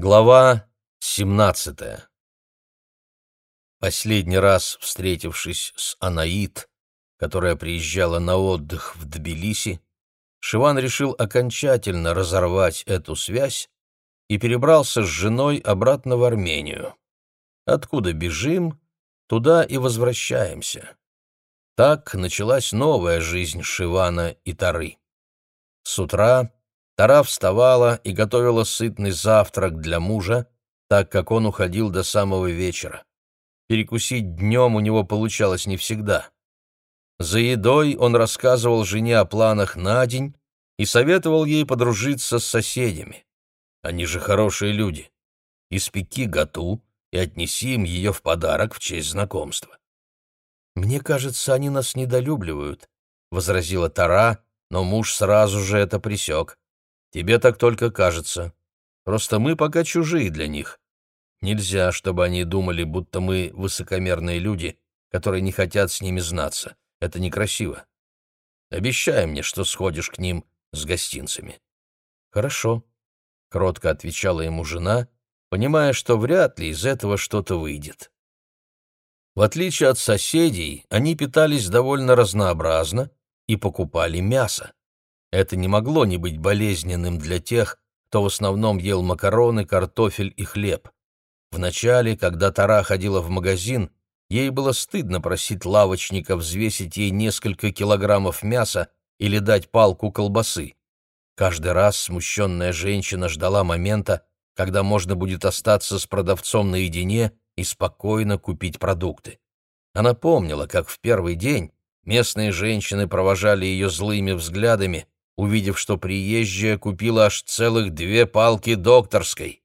Глава 17. Последний раз, встретившись с Анаит, которая приезжала на отдых в Тбилиси, Шиван решил окончательно разорвать эту связь и перебрался с женой обратно в Армению. Откуда бежим, туда и возвращаемся. Так началась новая жизнь Шивана и Тары. С утра Тара вставала и готовила сытный завтрак для мужа, так как он уходил до самого вечера. Перекусить днем у него получалось не всегда. За едой он рассказывал жене о планах на день и советовал ей подружиться с соседями. Они же хорошие люди. Испеки гату и отнеси им ее в подарок в честь знакомства. «Мне кажется, они нас недолюбливают», — возразила Тара, но муж сразу же это пресек. «Тебе так только кажется. Просто мы пока чужие для них. Нельзя, чтобы они думали, будто мы высокомерные люди, которые не хотят с ними знаться. Это некрасиво. Обещай мне, что сходишь к ним с гостинцами». «Хорошо», — кротко отвечала ему жена, понимая, что вряд ли из этого что-то выйдет. В отличие от соседей, они питались довольно разнообразно и покупали мясо. Это не могло не быть болезненным для тех, кто в основном ел макароны, картофель и хлеб. Вначале, когда Тара ходила в магазин, ей было стыдно просить лавочника взвесить ей несколько килограммов мяса или дать палку колбасы. Каждый раз смущенная женщина ждала момента, когда можно будет остаться с продавцом наедине и спокойно купить продукты. Она помнила, как в первый день местные женщины провожали ее злыми взглядами, увидев, что приезжая купила аж целых 2 палки докторской.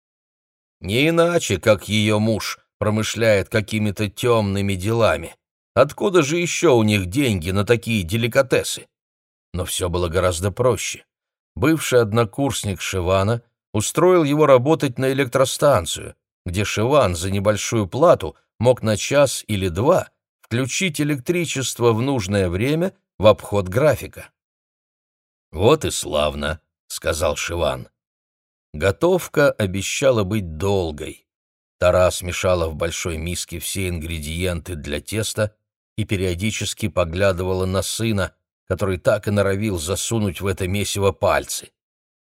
Не иначе, как ее муж промышляет какими-то темными делами. Откуда же еще у них деньги на такие деликатесы? Но все было гораздо проще. Бывший однокурсник Шивана устроил его работать на электростанцию, где Шиван за небольшую плату мог на час или 2 включить электричество в нужное время в обход графика. «Вот и славно», — сказал Шиван. Готовка обещала быть долгой. Тара смешала в большой миске все ингредиенты для теста и периодически поглядывала на сына, который так и норовил засунуть в это месиво пальцы.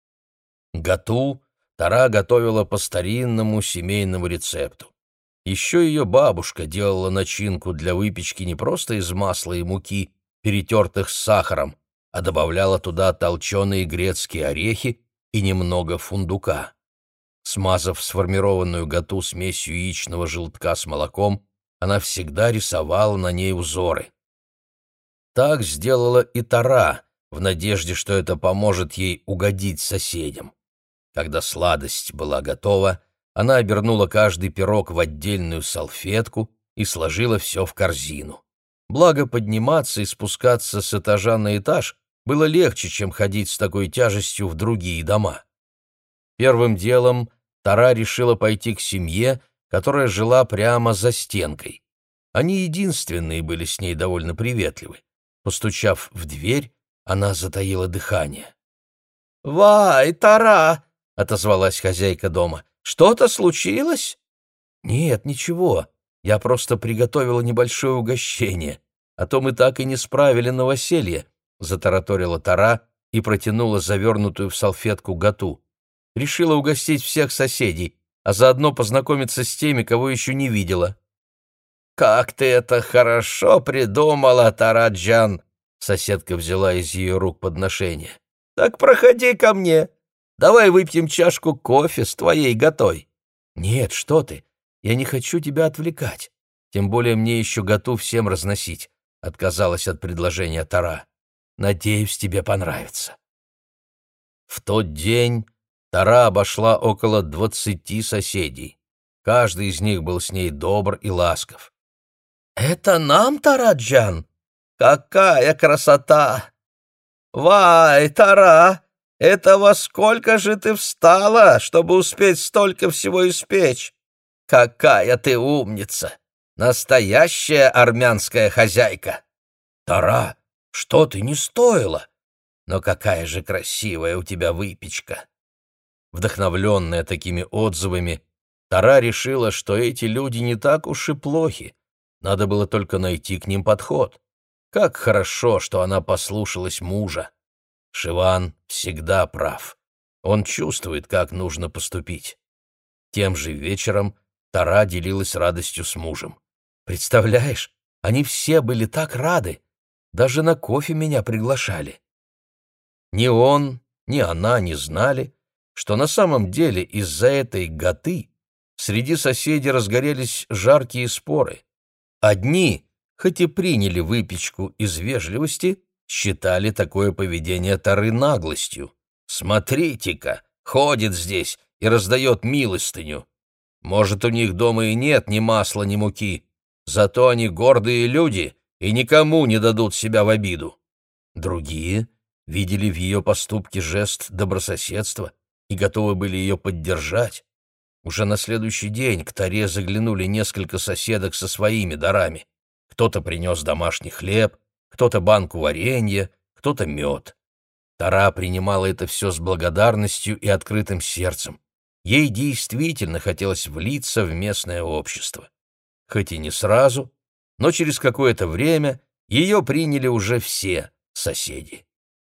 Гату Тара готовила по старинному семейному рецепту. Еще ее бабушка делала начинку для выпечки не просто из масла и муки, перетертых с сахаром, а добавляла туда толченые грецкие орехи и немного фундука. Смазав сформированную гату смесью яичного желтка с молоком, она всегда рисовала на ней узоры. Так сделала и Тара, в надежде, что это поможет ей угодить соседям. Когда сладость была готова, она обернула каждый пирог в отдельную салфетку и сложила все в корзину. Благо, подниматься и спускаться с этажа на этаж было легче, чем ходить с такой тяжестью в другие дома. Первым делом Тара решила пойти к семье, которая жила прямо за стенкой. Они единственные были с ней довольно приветливы. Постучав в дверь, она затаила дыхание. «Вай, Тара!» — отозвалась хозяйка дома. «Что-то случилось?» «Нет, ничего. Я просто приготовила небольшое угощение, а то мы так и не справили новоселье», — затараторила Тара и протянула завернутую в салфетку гату. «Решила угостить всех соседей, а заодно познакомиться с теми, кого еще не видела». «Как ты это хорошо придумала, Тараджан!» Соседка взяла из ее рук подношение. «Так проходи ко мне. Давай выпьем чашку кофе с твоей готой». «Нет, что ты, я не хочу тебя отвлекать. Тем более мне еще готу всем разносить», — отказалась от предложения Тара. «Надеюсь, тебе понравится». В тот день Тара обошла около 20 соседей. Каждый из них был с ней добр и ласков. «Это нам, Тараджан? Какая красота! Вай, Тара, это во сколько же ты встала, чтобы успеть столько всего испечь? Какая ты умница! Настоящая армянская хозяйка!» «Тара, что ты не стоила? Но какая же красивая у тебя выпечка!» Вдохновленная такими отзывами, Тара решила, что эти люди не так уж и плохи. Надо было только найти к ним подход. Как хорошо, что она послушалась мужа. Шиван всегда прав. Он чувствует, как нужно поступить. Тем же вечером Тара делилась радостью с мужем. «Представляешь, они все были так рады. Даже на кофе меня приглашали». Ни он, ни она не знали, что на самом деле из-за этой готы среди соседей разгорелись жаркие споры. Одни, хоть и приняли выпечку из вежливости, считали такое поведение Тары наглостью. «Смотрите-ка, ходит здесь и раздает милостыню. Может, у них дома и нет ни масла, ни муки, зато они гордые люди и никому не дадут себя в обиду». Другие видели в ее поступке жест добрососедства и готовы были ее поддержать. Уже на следующий день к Таре заглянули несколько соседок со своими дарами. Кто-то принес домашний хлеб, кто-то банку варенья, кто-то мед. Тара принимала это все с благодарностью и открытым сердцем. Ей действительно хотелось влиться в местное общество. Хоть и не сразу, но через какое-то время ее приняли уже все соседи.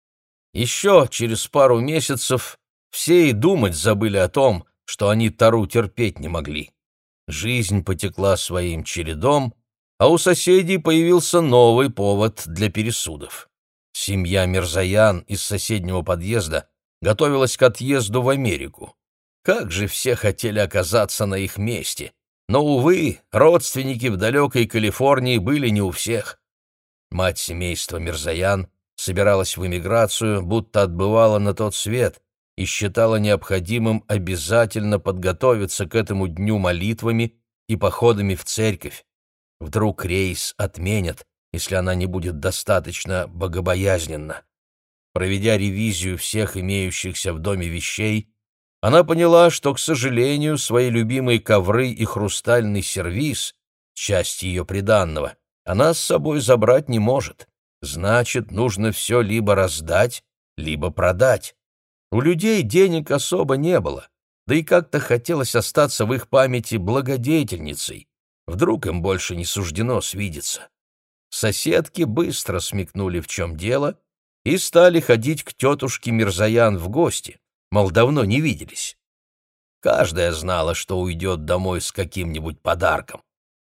Еще через пару месяцев все и думать забыли о том, что они Тару терпеть не могли. Жизнь потекла своим чередом, а у соседей появился новый повод для пересудов. Семья Мирзоян из соседнего подъезда готовилась к отъезду в Америку. Как же все хотели оказаться на их месте, но, увы, родственники в далекой Калифорнии были не у всех. Мать семейства Мирзоян собиралась в эмиграцию, будто отбывала на тот свет, и считала необходимым обязательно подготовиться к этому дню молитвами и походами в церковь. Вдруг рейс отменят, если она не будет достаточно богобоязненна. Проведя ревизию всех имеющихся в доме вещей, она поняла, что, к сожалению, свои любимые ковры и хрустальный сервиз, часть ее приданного, она с собой забрать не может. Значит, нужно все либо раздать, либо продать. У людей денег особо не было, да и как-то хотелось остаться в их памяти благодетельницей. Вдруг им больше не суждено свидеться. Соседки быстро смекнули, в чем дело, и стали ходить к тетушке Мирзоян в гости, мол, давно не виделись. Каждая знала, что уйдет домой с каким-нибудь подарком.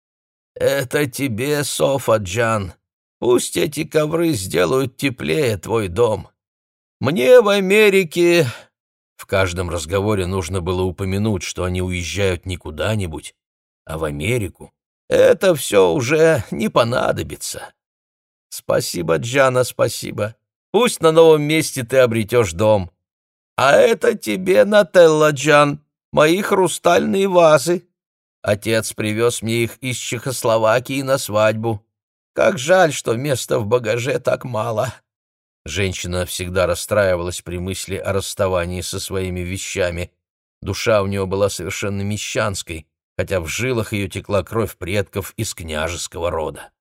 «Это тебе, Софа-джан. Пусть эти ковры сделают теплее твой дом. Мне в Америке...» В каждом разговоре нужно было упомянуть, что они уезжают не куда-нибудь, а в Америку. «Это все уже не понадобится». «Спасибо, Джана, спасибо. Пусть на новом месте ты обретешь дом. А это тебе, Нателла Джан, мои хрустальные вазы. Отец привез мне их из Чехословакии на свадьбу. Как жаль, что места в багаже так мало». Женщина всегда расстраивалась при мысли о расставании со своими вещами. Душа у нее была совершенно мещанской, хотя в жилах ее текла кровь предков из княжеского рода.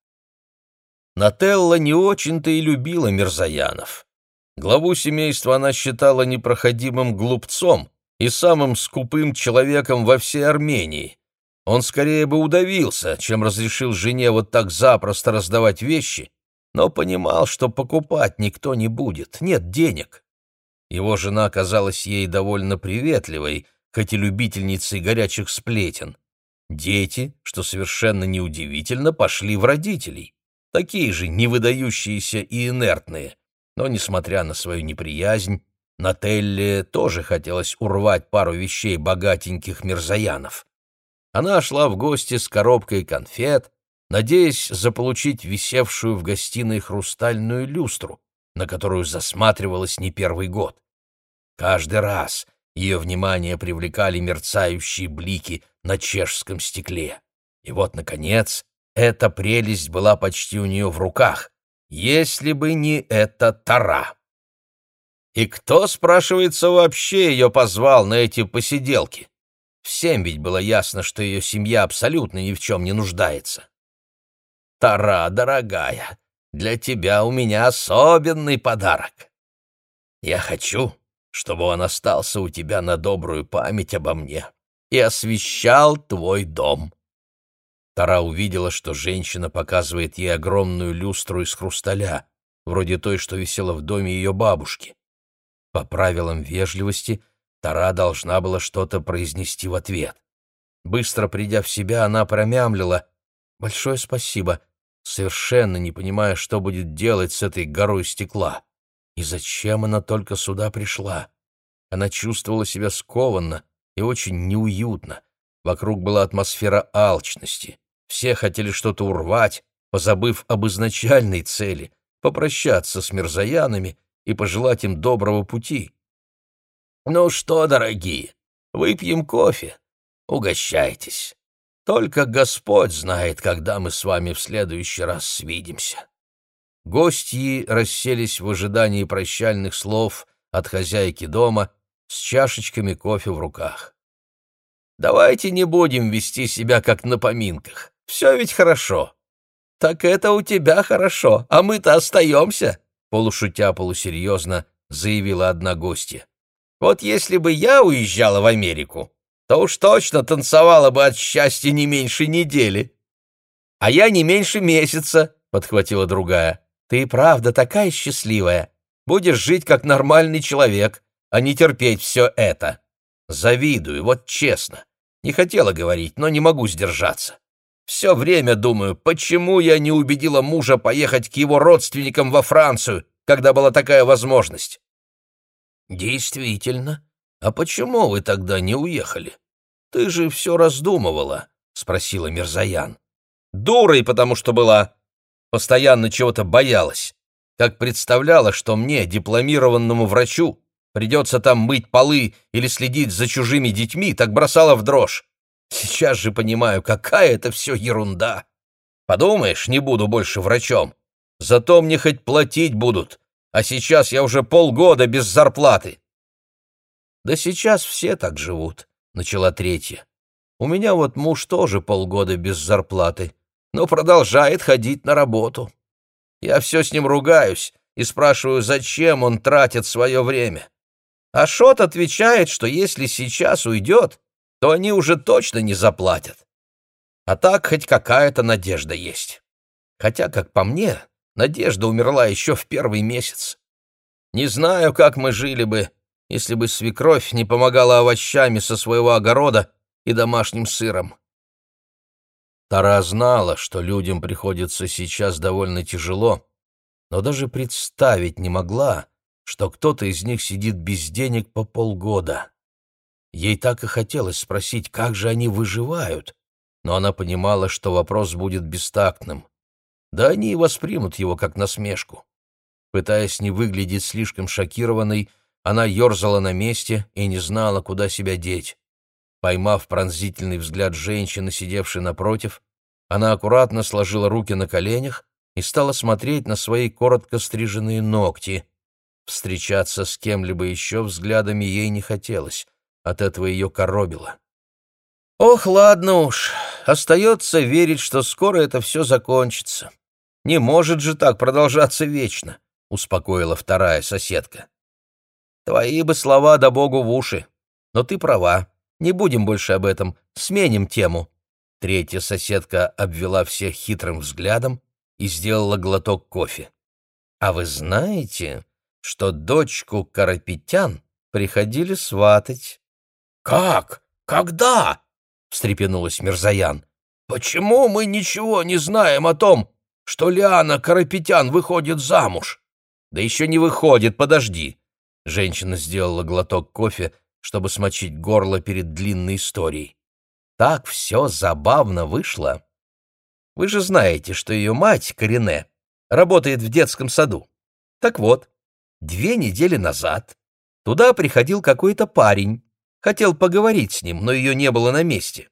Нателла не очень-то и любила Мирзоянов. Главу семейства она считала непроходимым глупцом и самым скупым человеком во всей Армении. Он скорее бы удавился, чем разрешил жене вот так запросто раздавать вещи, но понимал, что покупать никто не будет, нет денег. Его жена казалась ей довольно приветливой, хоть и любительницей горячих сплетен. Дети, что совершенно неудивительно, пошли в родителей, такие же невыдающиеся и инертные, но, несмотря на свою неприязнь, Нателле тоже хотелось урвать пару вещей богатеньких Мирзоянов. Она шла в гости с коробкой конфет, надеясь заполучить висевшую в гостиной хрустальную люстру, на которую засматривалась не первый год. Каждый раз ее внимание привлекали мерцающие блики на чешском стекле. И вот, наконец, эта прелесть была почти у нее в руках, если бы не эта Тара. И кто, спрашивается, вообще ее позвал на эти посиделки? Всем ведь было ясно, что ее семья абсолютно ни в чем не нуждается. «Тара, дорогая, для тебя у меня особенный подарок. Я хочу, чтобы он остался у тебя на добрую память обо мне и освещал твой дом». Тара увидела, что женщина показывает ей огромную люстру из хрусталя, вроде той, что висела в доме ее бабушки. По правилам вежливости Тара должна была что-то произнести в ответ. Быстро придя в себя, она промямлила: «Большое спасибо», совершенно не понимая, что будет делать с этой горой стекла. И зачем она только сюда пришла? Она чувствовала себя скованно и очень неуютно. Вокруг была атмосфера алчности. Все хотели что-то урвать, позабыв об изначальной цели — попрощаться с мирзаянами и пожелать им доброго пути. «Ну что, дорогие, выпьем кофе? Угощайтесь. Только Господь знает, когда мы с вами в следующий раз свидимся». Гостьи расселись в ожидании прощальных слов от хозяйки дома с чашечками кофе в руках. «Давайте не будем вести себя, как на поминках. Все ведь хорошо». «Так это у тебя хорошо, а мы-то остаемся», — полушутя полусерьезно заявила одна гостья. «Вот если бы я уезжала в Америку, то уж точно танцевала бы от счастья не меньше недели». «А я не меньше месяца», — подхватила другая. «Ты и правда такая счастливая. Будешь жить как нормальный человек, а не терпеть все это». «Завидую, вот честно. Не хотела говорить, но не могу сдержаться. Все время думаю, почему я не убедила мужа поехать к его родственникам во Францию, когда была такая возможность». «Действительно? А почему вы тогда не уехали? Ты же все раздумывала», — спросила Мирзаян. «Дурой, потому что была. Постоянно чего-то боялась. Как представляла, что мне, дипломированному врачу, придется там мыть полы или следить за чужими детьми, так бросала в дрожь. Сейчас же понимаю, какая это все ерунда. Подумаешь, не буду больше врачом. Зато мне хоть платить будут, а сейчас я уже полгода без зарплаты». «Да сейчас все так живут», — начала третья. «У меня вот муж тоже полгода без зарплаты, но продолжает ходить на работу. Я все с ним ругаюсь и спрашиваю, зачем он тратит свое время. А Шот отвечает, что если сейчас уйдет, то они уже точно не заплатят. А так хоть какая-то надежда есть. Хотя, как по мне, надежда умерла еще в первый месяц. Не знаю, как мы жили бы, если бы свекровь не помогала овощами со своего огорода и домашним сыром». Тара знала, что людям приходится сейчас довольно тяжело, но даже представить не могла, что кто-то из них сидит без денег по полгода. Ей так и хотелось спросить, как же они выживают, но она понимала, что вопрос будет бестактным. Да они и воспримут его как насмешку. Пытаясь не выглядеть слишком шокированной, она ерзала на месте и не знала, куда себя деть. Поймав пронзительный взгляд женщины, сидевшей напротив, она аккуратно сложила руки на коленях и стала смотреть на свои коротко стриженные ногти. Встречаться с кем-либо еще взглядами ей не хотелось, от этого ее коробило. «Ох, ладно уж, остается верить, что скоро это все закончится. Не может же так продолжаться вечно», — успокоила вторая соседка. «Твои бы слова да Богу в уши. Но ты права. Не будем больше об этом, сменим тему». Третья соседка обвела всех хитрым взглядом и сделала глоток кофе. «А вы знаете, что дочку Карапетян приходили сватать?» «Как? Когда?» — встрепенулась Мирзаян. «Почему мы ничего не знаем о том, что Лиана Карапетян выходит замуж?» «Да еще не выходит, подожди». Женщина сделала глоток кофе, чтобы смочить горло перед длинной историей. Так все забавно вышло. Вы же знаете, что ее мать, Корене, работает в детском саду. Так вот, 2 недели назад туда приходил какой-то парень, хотел поговорить с ним, но ее не было на месте.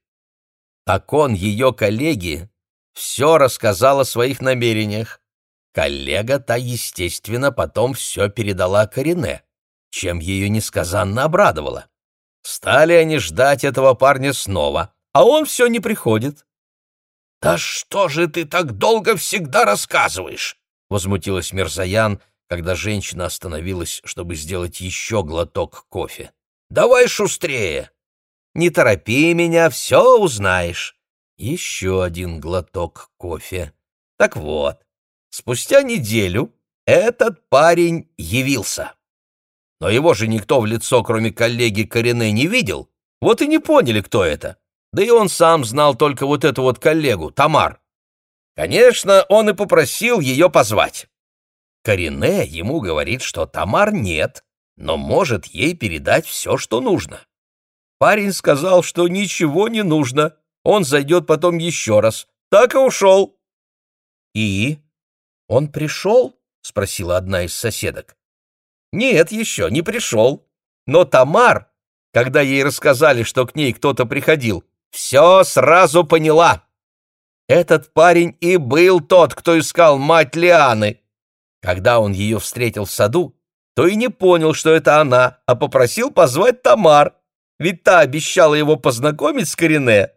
Так он ее коллеге все рассказал о своих намерениях. Коллега-то, естественно, потом все передала Корене, чем ее несказанно обрадовало. Стали они ждать этого парня снова, а он все не приходит. «Да что же ты так долго всегда рассказываешь?» — возмутилась Мирзаян, когда женщина остановилась, чтобы сделать еще глоток кофе. «Давай шустрее!» «Не торопи меня, все узнаешь». Еще один глоток кофе. Так вот, спустя неделю этот парень явился. Но его же никто в лицо, кроме коллеги Корене, не видел. Вот и не поняли, кто это. Да и он сам знал только вот эту вот коллегу, Тамар. Конечно, он и попросил ее позвать. Корене ему говорит, что Тамар нет, но может ей передать все, что нужно. Парень сказал, что ничего не нужно, он зайдет потом еще раз. Так и ушел. «И? Он пришел?» — спросила одна из соседок. «Нет, еще не пришел. Но Тамар, когда ей рассказали, что к ней кто-то приходил, все сразу поняла. Этот парень и был тот, кто искал мать Лианы. Когда он ее встретил в саду, то и не понял, что это она, а попросил позвать Тамар, ведь та обещала его познакомить с Корене».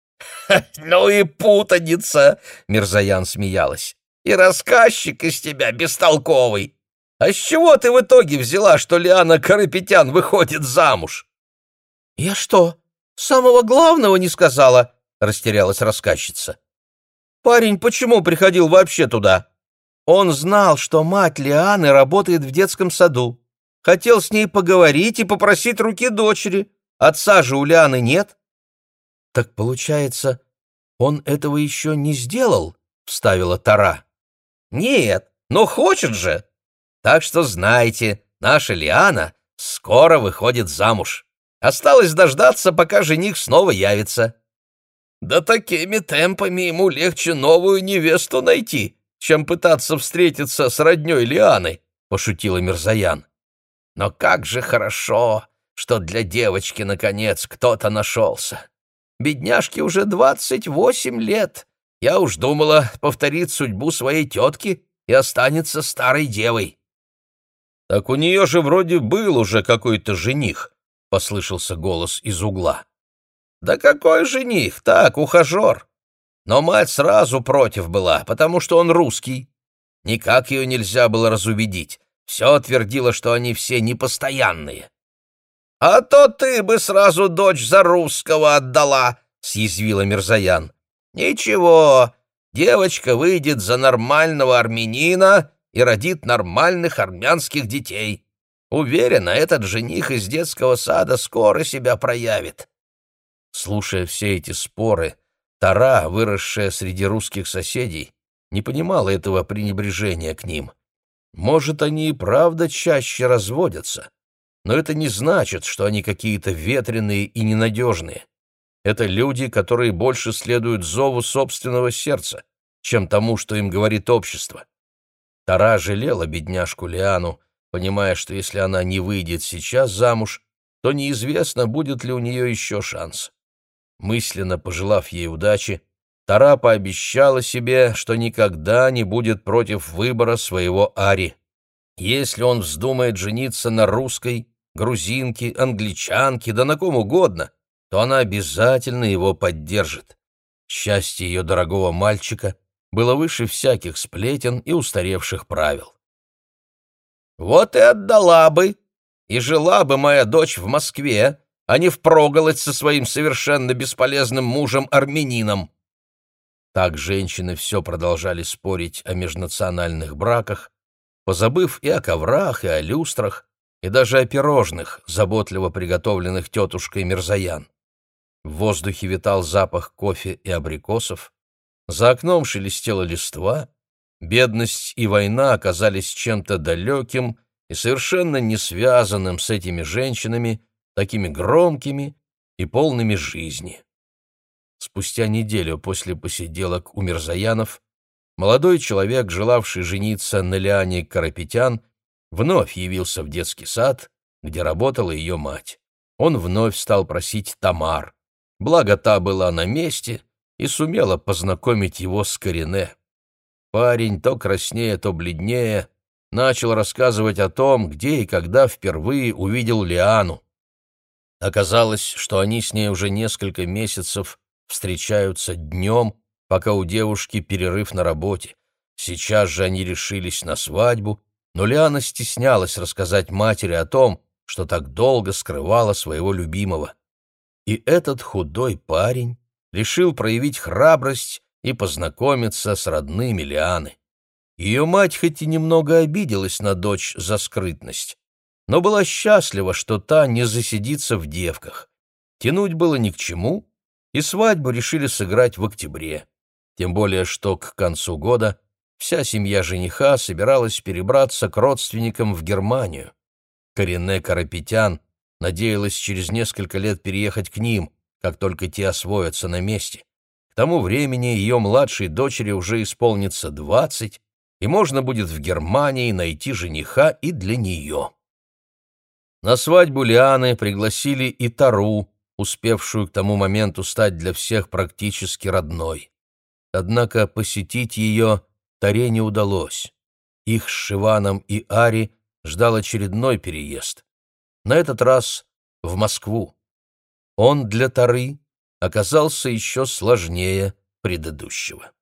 «Ну и путаница!» — Мирзаян смеялась. «И рассказчик из тебя бестолковый! А с чего ты в итоге взяла, что Лиана Карапетян выходит замуж?» «Я что, самого главного не сказала?» — растерялась рассказчица. «Парень почему приходил вообще туда? Он знал, что мать Лианы работает в детском саду. Хотел с ней поговорить и попросить руки дочери. Отца же у Лианы нет». «Так получается, он этого еще не сделал?» — вставила Тара. «Нет, но хочет же. Так что знайте, наша Лиана скоро выходит замуж. Осталось дождаться, пока жених снова явится». «Да такими темпами ему легче новую невесту найти, чем пытаться встретиться с роднёй Лианы», — пошутила Мирзаян. «Но как же хорошо, что для девочки, наконец, кто-то нашелся. Бедняжке уже 28 лет. Я уж думала, повторит судьбу своей тетки и останется старой девой». «Так у нее же вроде был уже какой-то жених», — послышался голос из угла. «Да какой жених? Так, ухажер. Но мать сразу против была, потому что он русский. Никак ее нельзя было разубедить. Все твердила, что они все непостоянные». «А то ты бы сразу дочь за русского отдала», — съязвила Мирзаян. «Ничего, девочка выйдет за нормального армянина и родит нормальных армянских детей. Уверена, этот жених из детского сада скоро себя проявит». Слушая все эти споры, Тара, выросшая среди русских соседей, не понимала этого пренебрежения к ним. Может, они и правда чаще разводятся, но это не значит, что они какие-то ветреные и ненадежные. Это люди, которые больше следуют зову собственного сердца, чем тому, что им говорит общество. Тара жалела бедняжку Лиану, понимая, что если она не выйдет сейчас замуж, то неизвестно, будет ли у нее еще шанс. Мысленно пожелав ей удачи, Тара пообещала себе, что никогда не будет против выбора своего Ари. Если он вздумает жениться на русской, грузинке, англичанке, да на ком угодно, то она обязательно его поддержит. Счастье ее дорогого мальчика было выше всяких сплетен и устаревших правил. «Вот и отдала бы, и жила бы моя дочь в Москве, а не впроголодь со своим совершенно бесполезным мужем-армянином». Так женщины все продолжали спорить о межнациональных браках, позабыв и о коврах, и о люстрах, и даже о пирожных, заботливо приготовленных тетушкой Мирзаян. В воздухе витал запах кофе и абрикосов, за окном шелестела листва, бедность и война оказались чем-то далеким и совершенно не связанным с этими женщинами, такими громкими и полными жизни. Спустя неделю после посиделок у Мирзаянов молодой человек, желавший жениться на Лиане Карапетян, вновь явился в детский сад, где работала ее мать. Он вновь стал просить Тамар, благо та была на месте и сумела познакомить его с Корене. Парень, то краснее, то бледнее, начал рассказывать о том, где и когда впервые увидел Лиану. Оказалось, что они с ней уже несколько месяцев встречаются днем, пока у девушки перерыв на работе. Сейчас же они решились на свадьбу, но Лиана стеснялась рассказать матери о том, что так долго скрывала своего любимого. И этот худой парень решил проявить храбрость и познакомиться с родными Лианы. Ее мать хоть и немного обиделась на дочь за скрытность, но была счастлива, что та не засидится в девках. Тянуть было ни к чему, и свадьбу решили сыграть в октябре. Тем более, что к концу года вся семья жениха собиралась перебраться к родственникам в Германию. Карине Карапетян надеялась через несколько лет переехать к ним, как только те освоятся на месте. К тому времени ее младшей дочери уже исполнится 20, и можно будет в Германии найти жениха и для нее. На свадьбу Лианы пригласили и Тару, успевшую к тому моменту стать для всех практически родной. Однако посетить ее Таре не удалось. Их с Шиваном и Ари ждал очередной переезд. На этот раз в Москву. Он для Тары оказался еще сложнее предыдущего.